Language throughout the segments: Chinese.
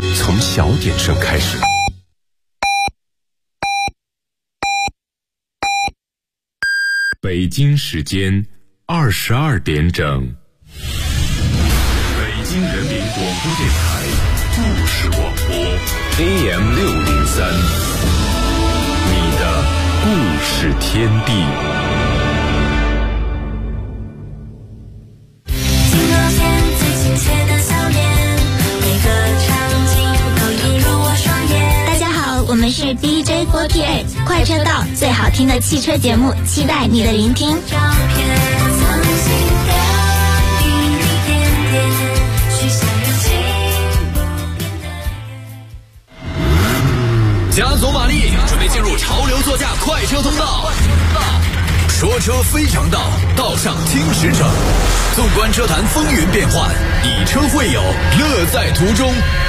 从小点声开始。北京时间22点整。北京人民广播电台故事广播 AM603， 你的故事天地。 我们是 DJ48 快车道，最好听的汽车节目，期待你的聆听。 加足马力，准备进入潮流座驾快车通道。说车非常道，道上听实诚。纵观车坛风云变幻，以车会友，乐在途中。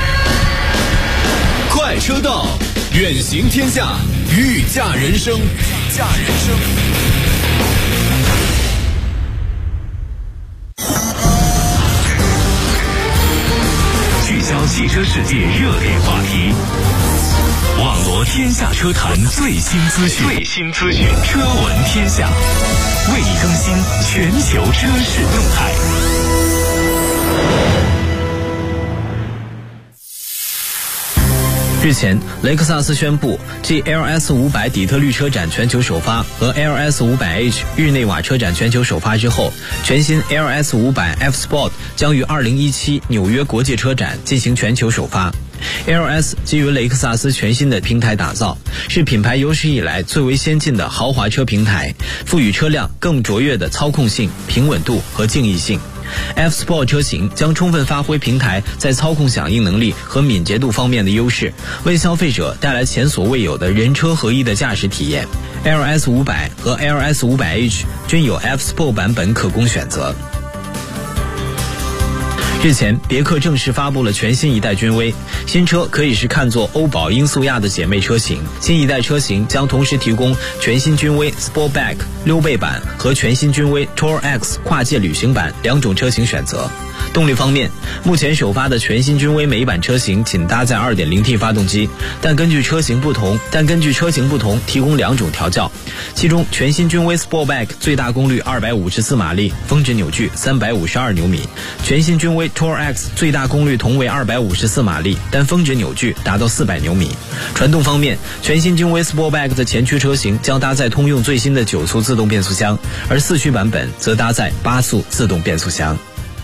快车道，远行天下，御驾人生。 聚焦汽车世界热点话题，网罗天下车坛最新资讯，车闻天下，为你更新全球车市动态。 日前，雷克萨斯宣布，继 LS500 底特律车展全球首发和 LS500H 日内瓦车展全球首发之后，全新 LS500 F Sport 将于2017纽约国际车展进行全球首发。LS 基于雷克萨斯全新的平台打造，是品牌有史以来最为先进的豪华车平台，赋予车辆更卓越的操控性、平稳度和静谧性。F Sport 车型将充分发挥平台在操控响应能力和敏捷度方面的优势，为消费者带来前所未有的人车合一的驾驶体验。LS500 和 LS500H 均有 F Sport 版本可供选择。日前，别克正式发布了全新一代君威，新车可以是看作欧宝英速亚的姐妹车型。新一代车型将同时提供全新君威 Sportback 溜背版和全新君威 Tour X 跨界旅行版两种车型选择。动力方面，目前首发的全新君威美版车型仅搭载 2.0T 发动机，但根据车型不同提供两种调教。其中全新君威 Sportback 最大功率254马力，峰值扭矩352牛米；全新君威 Tour X 最大功率同为254马力，但峰值扭矩达到400牛米。传动方面，全新君威 Sportback 的前驱车型将搭载通用最新的9速自动变速箱，而4驱版本则搭载8速自动变速箱。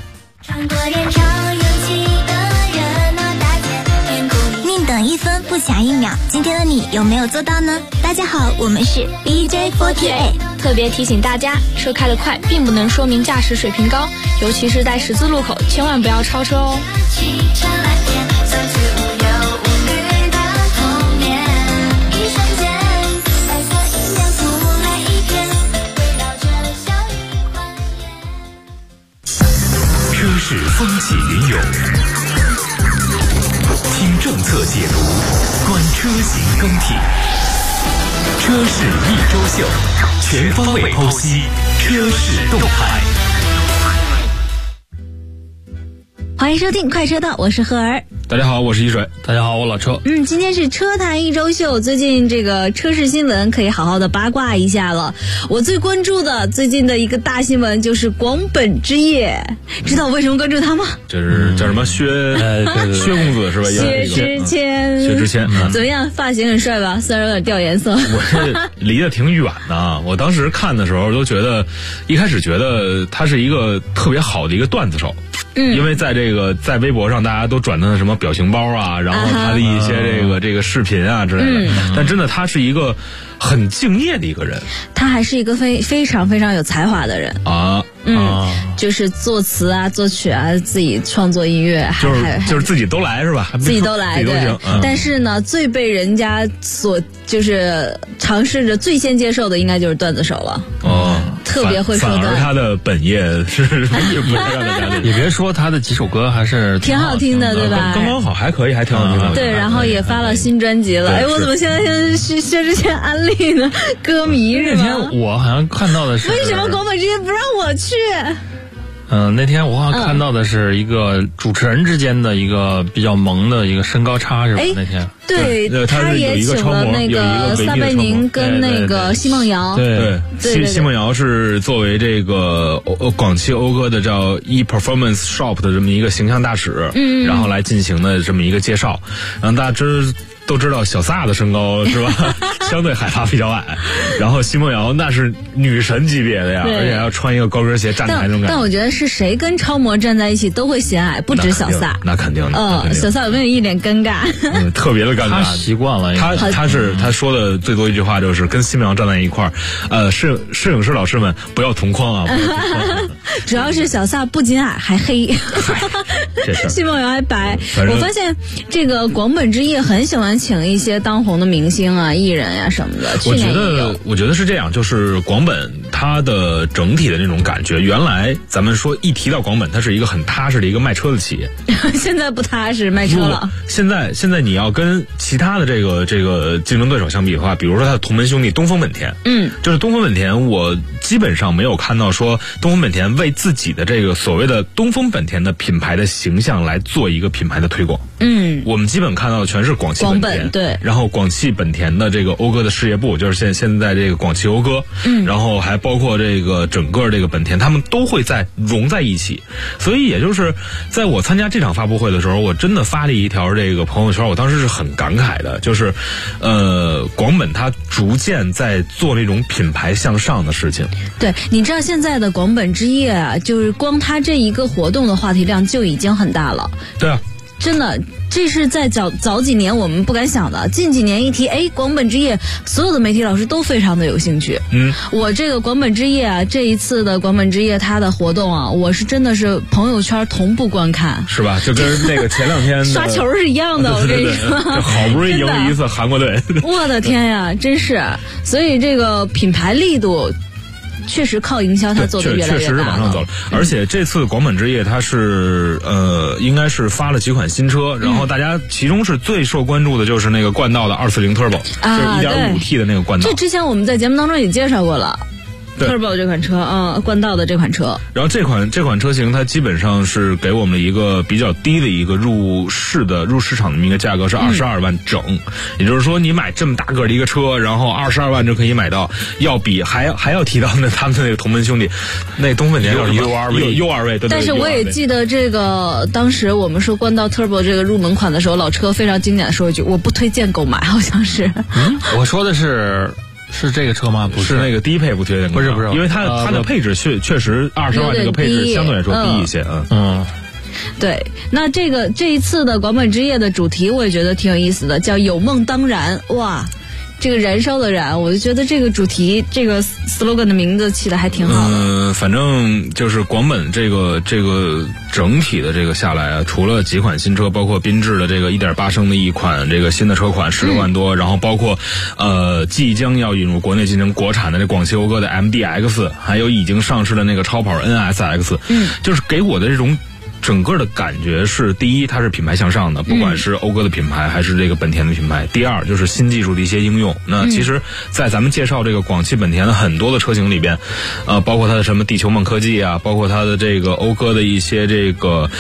宁等1分不抢1秒，今天的你有没有做到呢？大家好，我们是 DJ48。 特别提醒大家，车开得快并不能说明驾驶水平高，尤其是在十字路口，千万不要超车哦。 车市风起云涌，听政策解读，观车型更替。车市一周秀，全方位剖析车市动态。 欢迎收听快车道，我是赫儿。 大家好，我是一水。大家好，我老车。 今天是车坛一周秀，最近这个车市新闻可以好好的八卦一下了。我最关注的最近的一个大新闻就是广本之夜，知道我为什么关注他吗？ 这是叫什么薛公子是吧？ 薛之谦，怎么样？发型很帅吧？虽然有点掉颜色。 我这离得挺远的，我当时看的时候都觉得，一开始觉得他是一个特别好的一个段子手。因为在微博上大家都转他的什么表情包啊，然后他的一些这个视频啊之类的，但真的他是一个很敬业的一个人， 他还是一个非常非常有才华的人啊。就是作词啊、作曲啊，自己创作音乐， 就是自己都来是吧？ 自己都来，对。但是呢，最被人家所就是尝试着最先接受的，应该就是段子手了。特别会说段。 反而他的本业是也不太让大家。 也别说他的几首歌还是挺好听的，对吧？ 刚刚好，还可以，还挺好听的。 对，然后也发了新专辑了。我怎么现在是薛之谦安利呢？歌迷是吗？ 那天我好像看到的是， 为什么广本之夜不让我去？ 那天我好像看到的是一个主持人之间的一个比较萌的一个身高差，是吧？那天对，他也请了那个撒贝宁跟那个奚梦瑶。 对，奚梦瑶是作为这个广汽讴歌的叫 e-performance shop 的这么一个形象大使，然后来进行的这么一个介绍，让大家都知道小撒的身高是吧？相对海拔比较矮，然后奚梦瑶那是女神级别的呀，而且要穿一个高跟鞋站台那种感觉。 但我觉得是谁跟超模站在一起都会显矮，不止小撒。 那肯定的。 小撒有没有一脸尴尬？ 特别的尴尬。 他习惯了。 他说的最多一句话就是跟奚梦瑶站在一块儿，摄影师老师们不要同框啊。 主要是小撒不仅矮还黑，奚梦瑶还白。我发现这个广本之夜很喜欢请一些当红的明星啊、艺人呀什么的。 我觉得是这样，就是广本它的整体的那种感觉，原来咱们说一提到广本，它是一个很踏实的一个卖车的企业， 现在不踏实卖车了。 现在你要跟其他的这个竞争对手相比的话，比如说它的同门兄弟东风本田，就是东风本田，我基本上没有看到说东风本田为自己的这个所谓的东风本田的品牌的形象来做一个品牌的推广。我们基本看到的全是广汽本田， 对， 然后广汽本田的这个讴歌的事业部，就是现在这个广汽讴歌，然后还包括这个整个这个本田，他们都会融在一起。所以也就是在我参加这场发布会的时候，我真的发了一条这个朋友圈，我当时是很感慨的，就是广本它逐渐在做那种品牌向上的事情。 对，你知道现在的广本之夜啊，就是光它这一个活动的话题量就已经很大了。 对啊。 真的，这是在早几年我们不敢想的。近几年一提，广本之夜，所有的媒体老师都非常的有兴趣。我这个广本之夜啊，这一次的广本之夜它的活动啊，我是真的是朋友圈同步观看， 是吧？就跟那个前2天刷球是一样的。我跟你说， 好不容易赢了一次韩国队， 我的天呀，真是！所以这个品牌力度。确实靠营销，它做得越来越大了，确实是往上走了。 而且这次广本之夜，它是应该是发了几款新车，然后大家其中是最受关注的就是那个冠道的240 Turbo，就是 1.5T 的那个冠道。 这之前我们在节目当中也介绍过了。Turbo 这款车冠道的这款车， 然后这款车型它基本上是给我们一个比较低的一个入市场的一个价格是22万整，也就是说你买这么大个的一个车，然后22万就可以买到，要比还要提到他们的那个同门兄弟，那东风本田叫 URV， 对。 但是我也记得这个当时我们说冠道 Turbo 这个入门款的时候，老车非常经典的说一句：“我不推荐购买。”好像是。 我说的是这个车吗？不是那个低配不推荐， 不是， 因为它的配置确实20万这个配置相对来说低一些。 对，那这一次的广本之夜的主题我也觉得挺有意思的，叫有梦当然。哇，这个燃烧的燃，我就觉得这个主题这个 slogan 的名字起的还挺好的。 反正就是广本这个整体的这个下来啊，除了几款新车，包括缤智的这个 1.8 升的一款这个新的车款16万多，然后包括即将要引入国内进行国产的这广汽讴歌的 MDX， 还有已经上市的那个超跑 NSX， 就是给我的这种整个的感觉是，第一，它是品牌向上的，不管是讴歌的品牌还是这个本田的品牌。第二，就是新技术的一些应用。那其实，在咱们介绍这个广汽本田的很多的车型里边，包括它的什么地球梦科技啊，包括它的这个讴歌的一些这个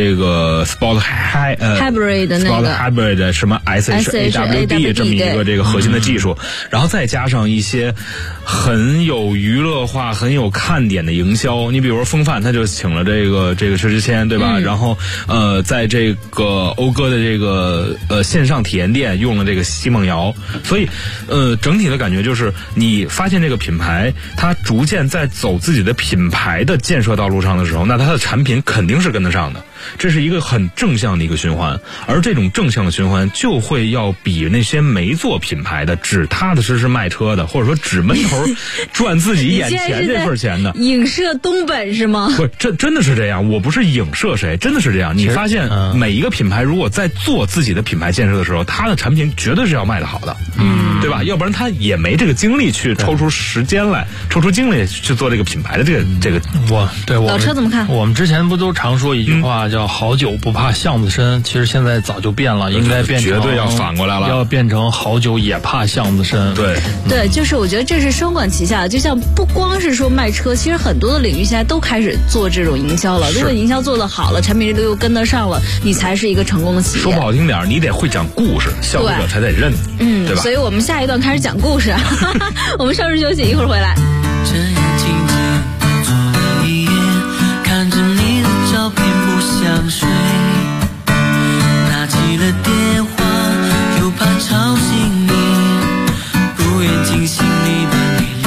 Sport Hybrid 的那个 Sport Hybrid 什么 SHAWD 这么一个这个核心的技术，然后再加上一些很有娱乐化、很有看点的营销。你比如说风范，他就请了这个薛之谦，对吧？然后在这个讴歌的这个线上体验店用了这个奚梦瑶，所以整体的感觉就是你发现这个品牌它逐渐在走自己的品牌的建设道路上的时候，那它的产品肯定是跟得上的，这是一个很正向的一个循环。而这种正向的循环就会要比那些没做品牌的只踏踏实实卖车的，或者说只闷头赚自己眼前这份钱的影射东本是吗？ 不，这真的是这样，我不是影射谁，真的是这样。你发现每一个品牌如果在做自己的品牌建设的时候，它的产品绝对是要卖得好的。 对吧？要不然他也没这个精力去抽出时间来，抽出精力去做这个品牌的这个。 老车怎么看？ 我们之前不都常说一句话叫"好酒不怕巷子深"，其实现在早就变了，应该变成绝对要反过来了， 要变成"好酒也怕巷子深"。 对，就是我觉得这是双管齐下，就像不光是说卖车，其实很多的领域现在都开始做这种营销了。如果营销做得好了，产品力又跟得上了，你才是一个成功的企业。 说不好听点，你得会讲故事，消费者才得认你，对吧？ 所以我们下一段开始讲故事，我们稍事休息，一会儿回来。 这眼睛里坐了一夜，看着你的照片不想睡，拿起了电话又怕吵醒你，不愿惊醒你的美丽。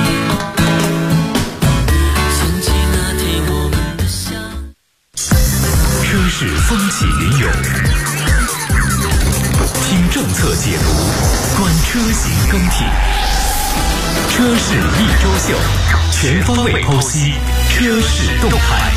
想起那天我们的相车市风起云涌，听政策解读，观车型更替。车市一周秀，全方位剖析车市动态。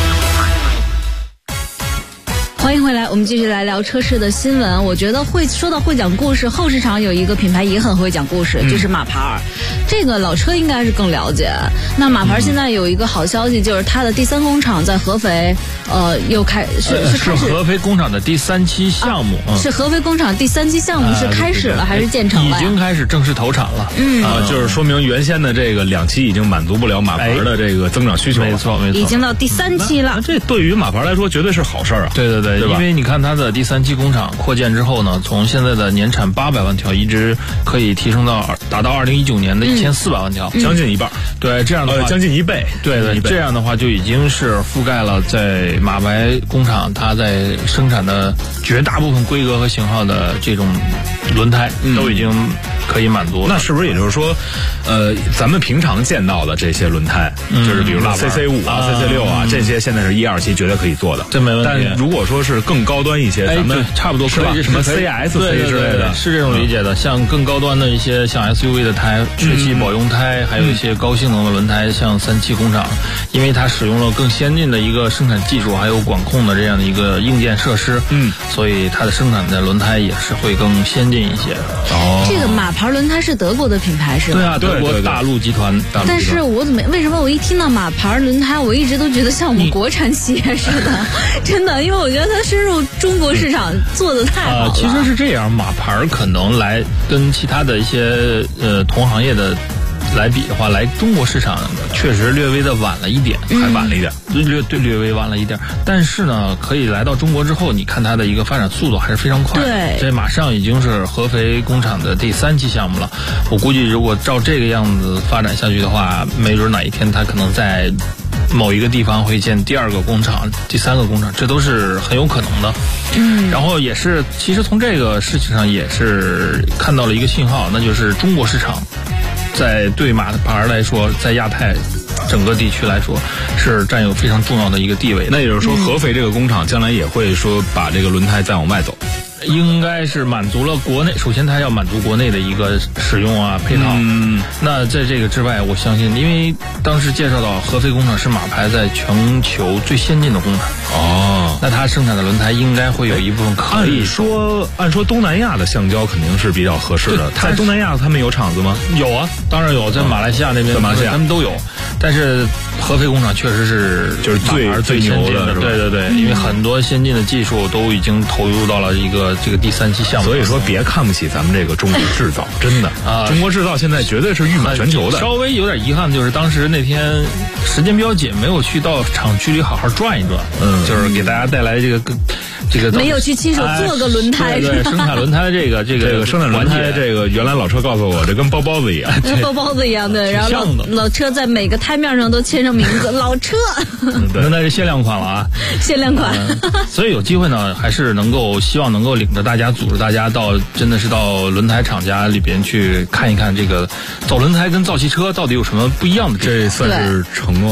欢迎回来，我们继续来聊车市的新闻。我觉得说到会讲故事，后市场有一个品牌也很会讲故事，就是马牌儿。这个老车应该是更了解。那马牌现在有一个好消息，就是它的第3工厂在合肥，又是合肥工厂的第3期项目， 是合肥工厂第3期项目是开始了还是建成了？ 已经开始正式投产了。 就是说明原先的这个2期已经满足不了马牌的这个增长需求了。 没错， 已经到第3期了。 这对于马牌来说绝对是好事啊！ 对，因为你看它的第3期工厂扩建之后呢，从现在的年产800万条，一直可以提升到达到2019年的1400万条， 将近一半。 对，这样的话将近1倍。 对，这样的话就已经是覆盖了在马牌工厂它在生产的绝大部分规格和型号的这种轮胎都已经可以满足了。 那是不是也就是说，咱们平常见到的这些轮胎，就是比如说 CC5 啊、CC6 啊，这些现在是1、2期绝对可以做的， 这没问题。 但如果说是更高端一些，咱们差不多是吧？什么 CSC 之类的， 是这种理解的。像更高端的一些，像 SUV 的胎、血气保用胎，还有一些高性能的轮胎，像3期工厂，因为它使用了更先进的一个生产技术，还有管控的这样的一个硬件设施，所以它的生产的轮胎也是会更先进一些。 这个马牌轮胎是德国的品牌是吧？ 对啊，德国大陆集团。 但是为什么我一听到马牌轮胎，我一直都觉得像我们国产企业似的，真的，因为我觉得它深入中国市场做得太好了。 其实是这样，马牌可能来跟其他的一些同行业的来比的话，来中国市场确实略微的晚了一点， 还晚了一点， 略微晚了一点。但是呢，可以来到中国之后，你看它的一个发展速度还是非常快。 对， 这马上已经是合肥工厂的第3期项目了。我估计如果照这个样子发展下去的话，没准哪一天它可能在某一个地方会建第2个工厂、第3个工厂，这都是很有可能的。然后也是，其实从这个事情上也是看到了一个信号，那就是中国市场在对马牌来说，在亚太整个地区来说是占有非常重要的一个地位。 那也就是说，合肥这个工厂将来也会说把这个轮胎再往外走。 应该是满足了国内，首先它要满足国内的一个使用啊配套。那在这个之外，我相信，因为当时介绍到合肥工厂是马牌在全球最先进的工厂。那它生产的轮胎应该会有一部分可以按说东南亚的橡胶肯定是比较合适的。在东南亚他们有厂子吗？ 有啊，当然有，在马来西亚那边， 在马来西亚他们都有。但是合肥工厂确实是就是最先进的， 对，因为很多先进的技术都已经投入到了这个第3期项目。 所以说别看不起咱们这个中国制造，真的中国制造现在绝对是誉满全球的。 稍微有点遗憾就是当时那天时间比较紧，没有去到厂区里好好转一转，就是给大家带来这个没有去亲手做个轮胎， 对，生产轮胎这个生产轮胎这个，原来老车告诉我，这跟包包子一样， 跟包包子一样的。然后老车在每个胎面上都签上名字，老车。 轮胎是限量款了啊， 限量款。 所以有机会呢，还是希望能够领着大家，组织大家真的是到轮胎厂家里边去看一看，这个造轮胎跟造汽车到底有什么不一样的。 这算是承诺吗？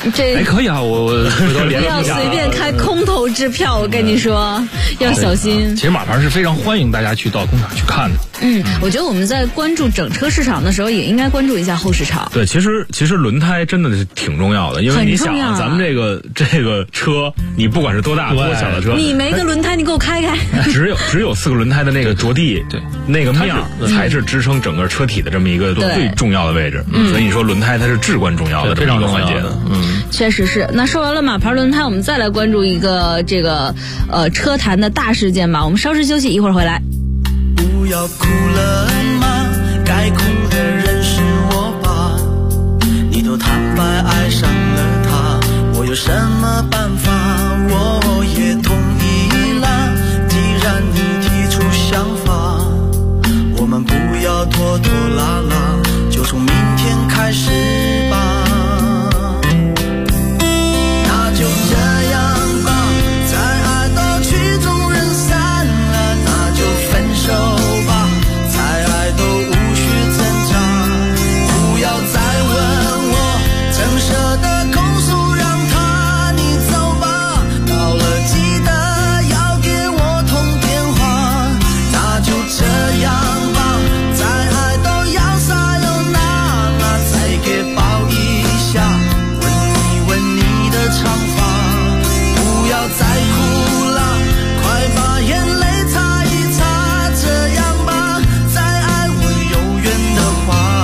这可以啊，我回头联系一下。 不要随便开空头支票，我跟你说，要小心。 其实马牌是非常欢迎大家去到工厂去看的。 我觉得我们在关注整车市场的时候，也应该关注一下后市场。 对，其实轮胎真的是挺重要的，因为你想咱们这个车，你不管是多大多小的车， 你没个轮胎，你给我开开。 只有4个轮胎的那个着地， 对， 那个面才是支撑整个车体的这么一个最重要的位置。所以你说轮胎它是至关重要的这么一个环节的。 确实是。那说完了马牌轮胎，我们再来关注一个这个车坛的大事件吧。我们稍事休息，一会儿回来。 不要哭了吗？该哭的人是我吧？你都坦白爱上了他，我有什么办法？我也同意了。既然你提出想法，我们不要拖拖拉拉，就从明天开始吧。那就这样吧，再爱到曲终人散了，那就分手吧，再爱都无需挣扎，不要再问我，怎舍得控诉，让他你走吧，到了记得要给我通电话，那就这样吧，再爱都要撒又那再给抱一下，吻一吻你的长发，不要再哭了，快把眼泪擦一擦，这样吧，再爱我永远的话。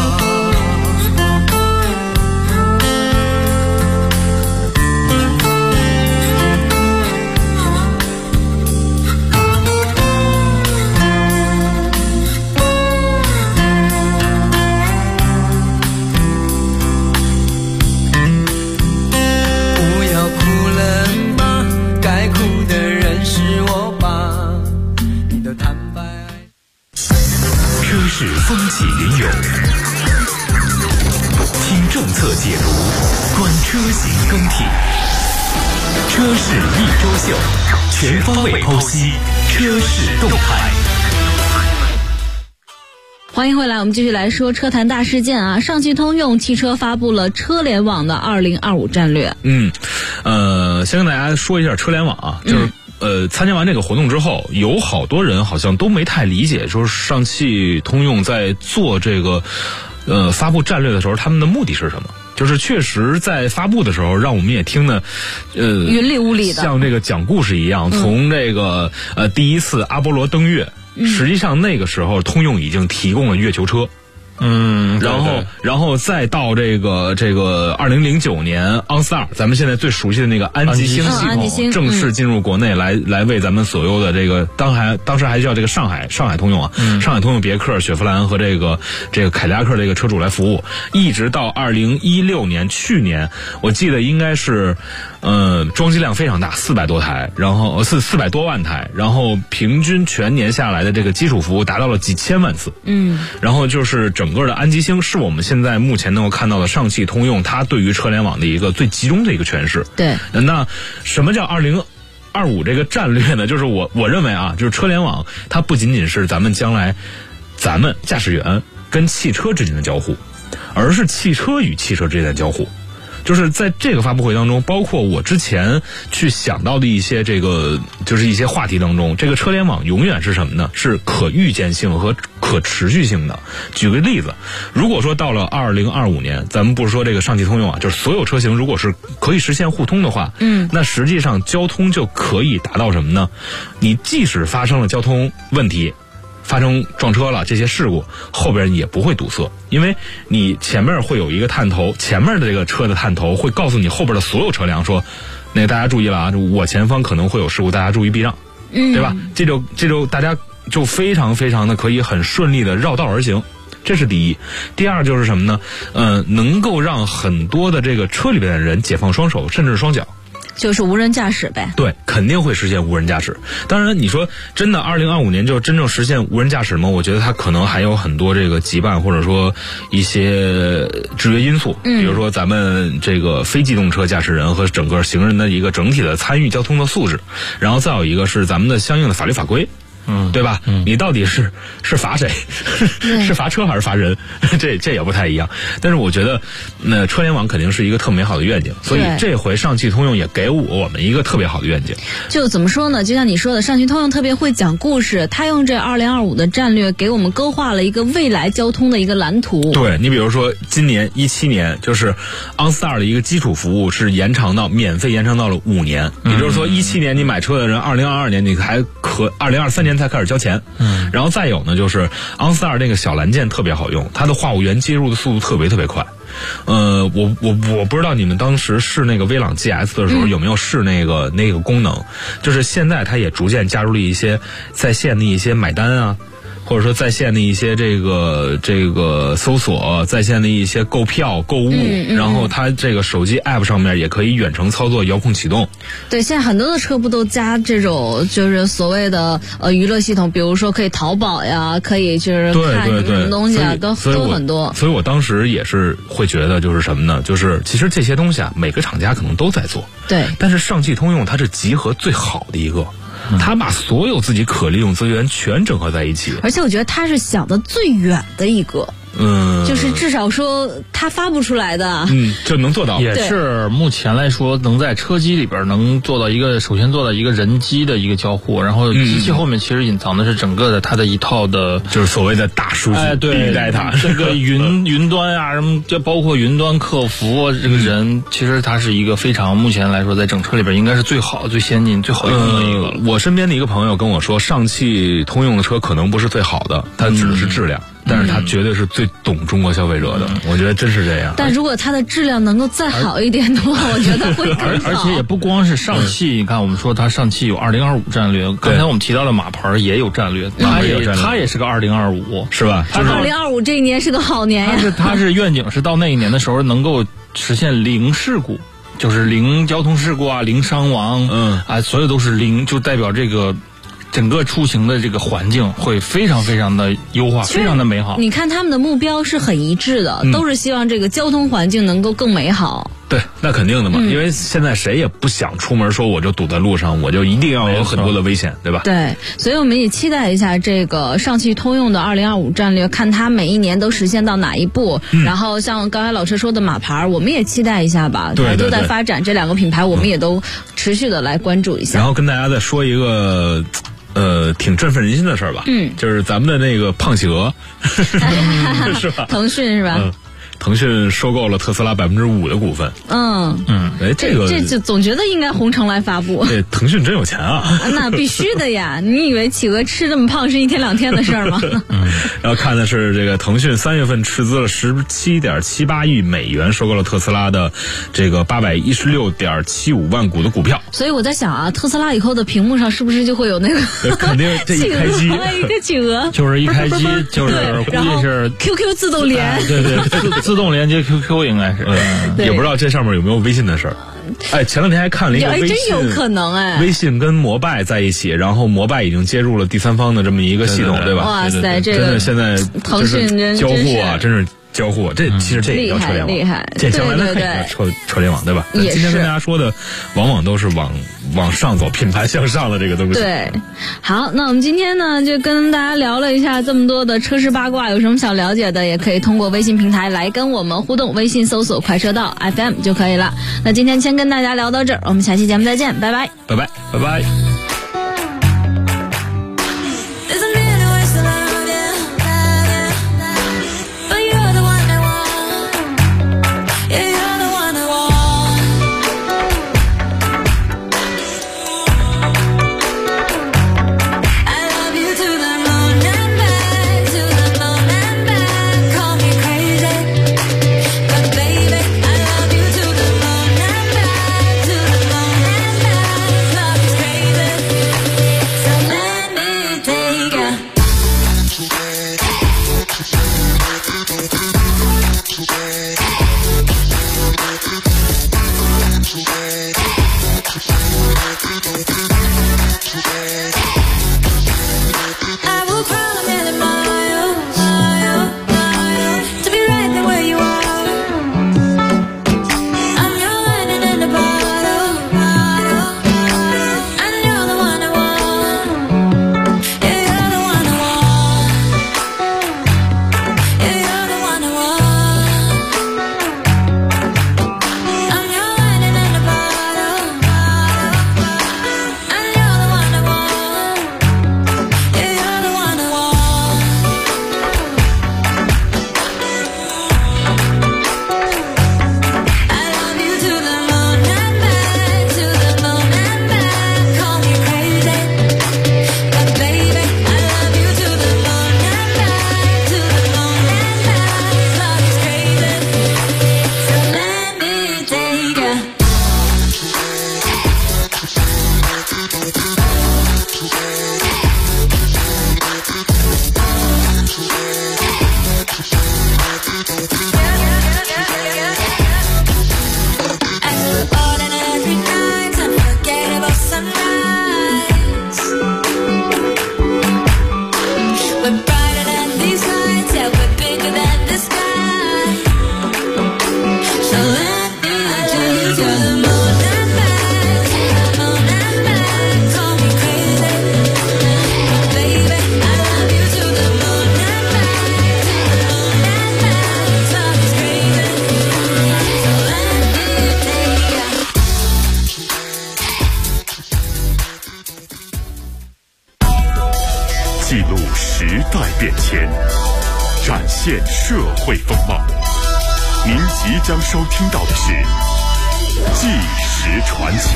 不要哭了吗？该哭的人是我吧？你的坦白。 车市风起云涌，听政策解读，观车型更替。车市一周秀，全方位剖析车市动态。 欢迎回来，我们继续来说车坛大事件啊！上汽通用汽车发布了车联网的2025战略。 先跟大家说一下车联网啊，就是参加完这个活动之后，有好多人好像都没太理解，说上汽通用在做这个发布战略的时候，他们的目的是什么？就是确实在发布的时候，让我们也听得云里雾里的， 像这个讲故事一样，从这个第一次阿波罗登月。实际上那个时候通用已经提供了月球车，然后再到这个2009年 OnStar， 咱们现在最熟悉的那个安吉星系统正式进入国内来为咱们所有的这个当时还叫这个上海通用啊，上海通用别克、雪佛兰和这个凯迪拉克这个车主来服务，一直到2016年去年，我记得应该是装机量非常大，400多台，然后400多万台，然后平均全年下来的这个基础服务达到了几千万次。然后就是整个的安吉星是我们现在目前能够看到的上汽通用它对于车联网的一个最集中的一个诠释。 对， 那什么叫2025这个战略呢？就是我认为啊，就是车联网它不仅仅是咱们将来咱们驾驶员跟汽车之间的交互，而是汽车与汽车之间的交互。就是在这个发布会当中，包括我之前去想到的一些就是一些话题当中，这个车联网永远是什么呢？是可预见性和可持续性的。举个例子，如果说到了2025年，咱们不是说这个上汽通用啊，就是所有车型如果是可以实现互通的话，那实际上交通就可以达到什么呢？你即使发生了交通问题，发生撞车了，这些事故后边也不会堵塞，因为你前面会有一个探头，前面的这个车的探头会告诉你后边的所有车辆说，那个大家注意了啊，我前方可能会有事故，大家注意避让，对吧？这就大家就非常非常的可以很顺利的绕道而行。这是第一。第二就是什么呢？能够让很多的这个车里边的人解放双手，甚至双脚。 就是无人驾驶呗。 对，肯定会实现无人驾驶。当然你说真的2025年就真正实现无人驾驶吗？我觉得它可能还有很多这个羁绊，或者说一些制约因素，比如说咱们这个非机动车驾驶人和整个行人的一个整体的参与交通的素质，然后再有一个是咱们的相应的法律法规。 对吧？你到底是罚谁？是罚车还是罚人？这也不太一样。但是我觉得，车联网肯定是一个特美好的愿景，所以这回上汽通用也给我们一个特别好的愿景。 就怎么说呢？就像你说的，上汽通用特别会讲故事，他用这2025的战略给我们勾画了一个未来交通的一个蓝图。 对，你比如说今年17年，就是 OnStar 的一个基础服务是免费延长到了5年，也就是说17年你买车的人，2022年你还2023年才开始交钱。然后再有呢，就是 OnStar 那个小蓝件特别好用，它的话务员接入的速度特别快。我不知道你们当时试那个威朗 GS 的时候有没有试那个功能，就是现在它也逐渐加入了一些在线的一些买单啊，或者说在线的一些这个搜索，在线的一些购票购物，然后它这个手机 app 上面也可以远程操作遥控启动。 对，现在很多的车不都加这种就是所谓的娱乐系统，比如说可以淘宝呀，可以就是看什么东西啊，都很多。 所以我当时也是会觉得就是什么呢？就是其实这些东西啊，每个厂家可能都在做， 对， 但是上汽通用它是集合最好的一个。他把所有自己可利用资源全整合在一起， 而且我觉得他是想的最远的一个。就是至少说他发布出来的， 就能做到， 也是目前来说能在车机里边能做到首先做到一个人机的一个交互，然后机器后面其实隐藏的是整个的它的一套的， 就是所谓的大数据 ，Big Data，这个云端啊，什么就包括云端客服啊，这个人其实它是一个非常目前来说在整车里边应该是最好、最先进、最好用的一个。 我身边的一个朋友跟我说，上汽通用的车可能不是最好的，它指的是质量。但是他绝对是最懂中国消费者的，我觉得真是这样。 但如果它的质量能够再好一点的话，我觉得会更好。 而且也不光是上汽，你看我们说它上汽有2025战略，刚才我们提到了马牌也有战略，它也是个2025， 是吧？ 就是2025这一年是个好年呀。 它是愿景是到那一年的时候能够实现零事故。就是零交通事故啊，零伤亡，所有都是零，就代表这个整个出行的这个环境会非常非常的优化，非常的美好。 你看他们的目标是很一致的，都是希望这个交通环境能够更美好。 对，那肯定的嘛，因为现在谁也不想出门说我就堵在路上，我就一定要有很多的危险，对吧？ 对，所以我们也期待一下这个上汽通用的2025战略，看它每一年都实现到哪一步。然后像刚才老车说的马牌，我们也期待一下吧， 对， 都在发展这两个品牌，我们也都持续的来关注一下。 然后跟大家再说一个挺振奋人心的事儿吧，就是咱们的那个胖企鹅，是吧？ 腾讯是吧？ 腾讯收购了特斯拉5%的股份。 这就总觉得应该红尘来发布。 这腾讯真有钱啊！ 那必须的呀！你以为企鹅吃这么胖是一天两天的事儿吗？ 然后看的是这个腾讯3月份斥资了17.78亿美元收购了特斯拉的这个816.75万股的股票。 所以我在想啊，特斯拉以后的屏幕上是不是就会有那个？ 肯定这一开机， 一个企鹅， 就是一开机就是估计是 QQ 自动连， 对。自动连接 QQ 应该是， 也不知道这上面有没有微信的事儿。前两天还看了一个微信， 真有可能微信跟摩拜在一起，然后摩拜已经接入了第三方的这么一个系统，对吧？ 哇塞，这个真的现在腾讯交互啊，真是。交互，其实这也叫车联网， 厉害， 将来的可以叫车联网，对吧？ 也是。 今天跟大家说的，往往都是往上走，品牌向上的这个东西。 对，好，那我们今天呢，就跟大家聊了一下这么多的车市八卦，有什么想了解的，也可以通过微信平台来跟我们互动，微信搜索快车道 FM 就可以了。那今天先跟大家聊到这儿，我们下期节目再见，拜拜， 拜拜，拜拜。 Crazy. 记录时代变迁，展现社会风貌。您即将收听到的是《纪实传奇》。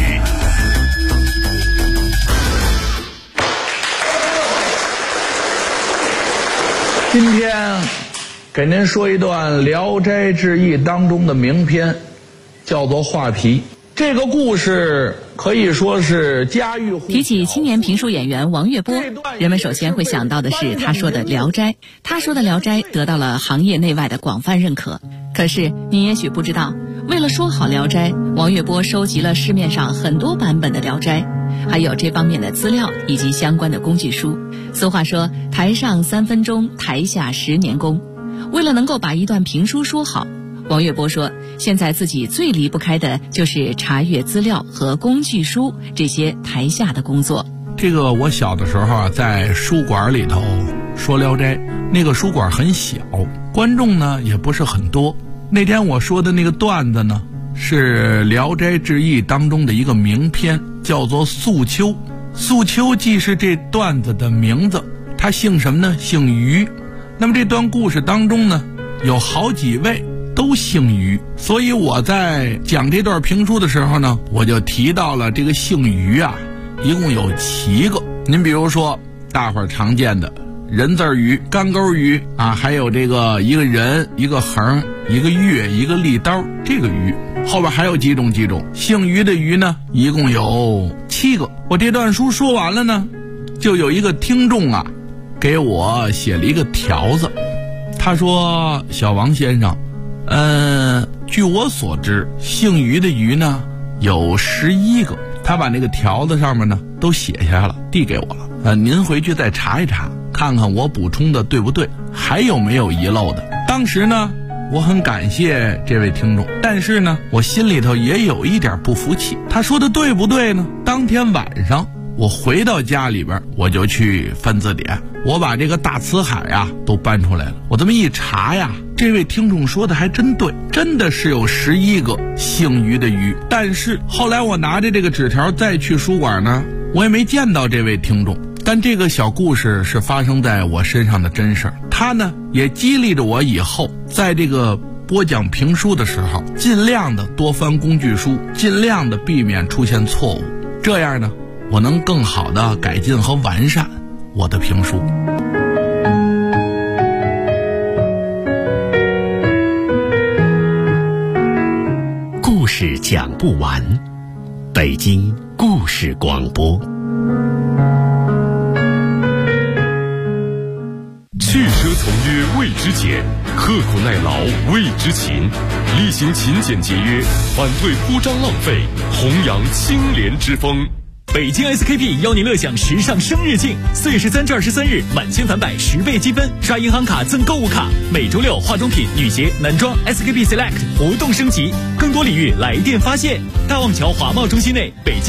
今天给您说一段《聊斋志异》当中的名篇，叫做《画皮》。这个故事可以说是家喻户晓。 提起青年评书演员王月波，人们首先会想到的是他说的《聊斋》。他说的《聊斋》得到了行业内外的广泛认可。可是你也许不知道，为了说好《聊斋》，王月波收集了市面上很多版本的《聊斋》，还有这方面的资料以及相关的工具书。俗话说，台上3分钟，台下10年功。为了能够把一段评书说好，王月波说，现在自己最离不开的就是查阅资料和工具书这些台下的工作。 这个我小的时候啊，在书馆里头说《聊斋》，那个书馆很小，观众呢也不是很多。那天我说的那个段子呢，是《聊斋志异》当中的一个名篇，叫做《素秋》。素秋既是这段子的名字，他姓什么呢？姓于。那么这段故事当中呢，有好几位都姓于，所以我在讲这段评书的时候呢，我就提到了这个姓于啊，一共有7个。您比如说大伙儿常见的人字鱼、干钩鱼啊，还有这个一个人、一个横、一个月、一个利刀，这个鱼后边还有几种姓于的鱼呢，一共有7个。我这段书说完了呢，就有一个听众啊给我写了一个条子，他说：小王先生，据我所知，姓于的于呢有11个。他把那个条子上面呢都写下来了，递给我了。您回去再查一查，看看我补充的对不对，还有没有遗漏的。当时呢，我很感谢这位听众，但是呢，我心里头也有一点不服气。他说的对不对呢？当天晚上我回到家里边，我就去翻字典，我把这个大辞海啊都搬出来了。我这么一查呀，这位听众说的还真对，真的是有11个姓于的于。但是后来我拿着这个纸条再去书馆呢，我也没见到这位听众。但这个小故事是发生在我身上的真事儿，它呢也激励着我以后在这个播讲评书的时候，尽量的多翻工具书，尽量的避免出现错误，这样呢我能更好的改进和完善我的评书。 故事讲不完，北京故事广播。 汽车从约谓之简，刻苦耐劳谓之勤，厉行勤俭节约，反对铺张浪费，弘扬清廉之风。 北京 SKP 邀您乐享时尚生日庆，4月13至23日，满千返百10倍积分，刷银行卡赠购物卡。每周6化妆品、女鞋、男装 SKP Select 活动升级，更多礼遇来电发现。大望桥华贸中心内，北京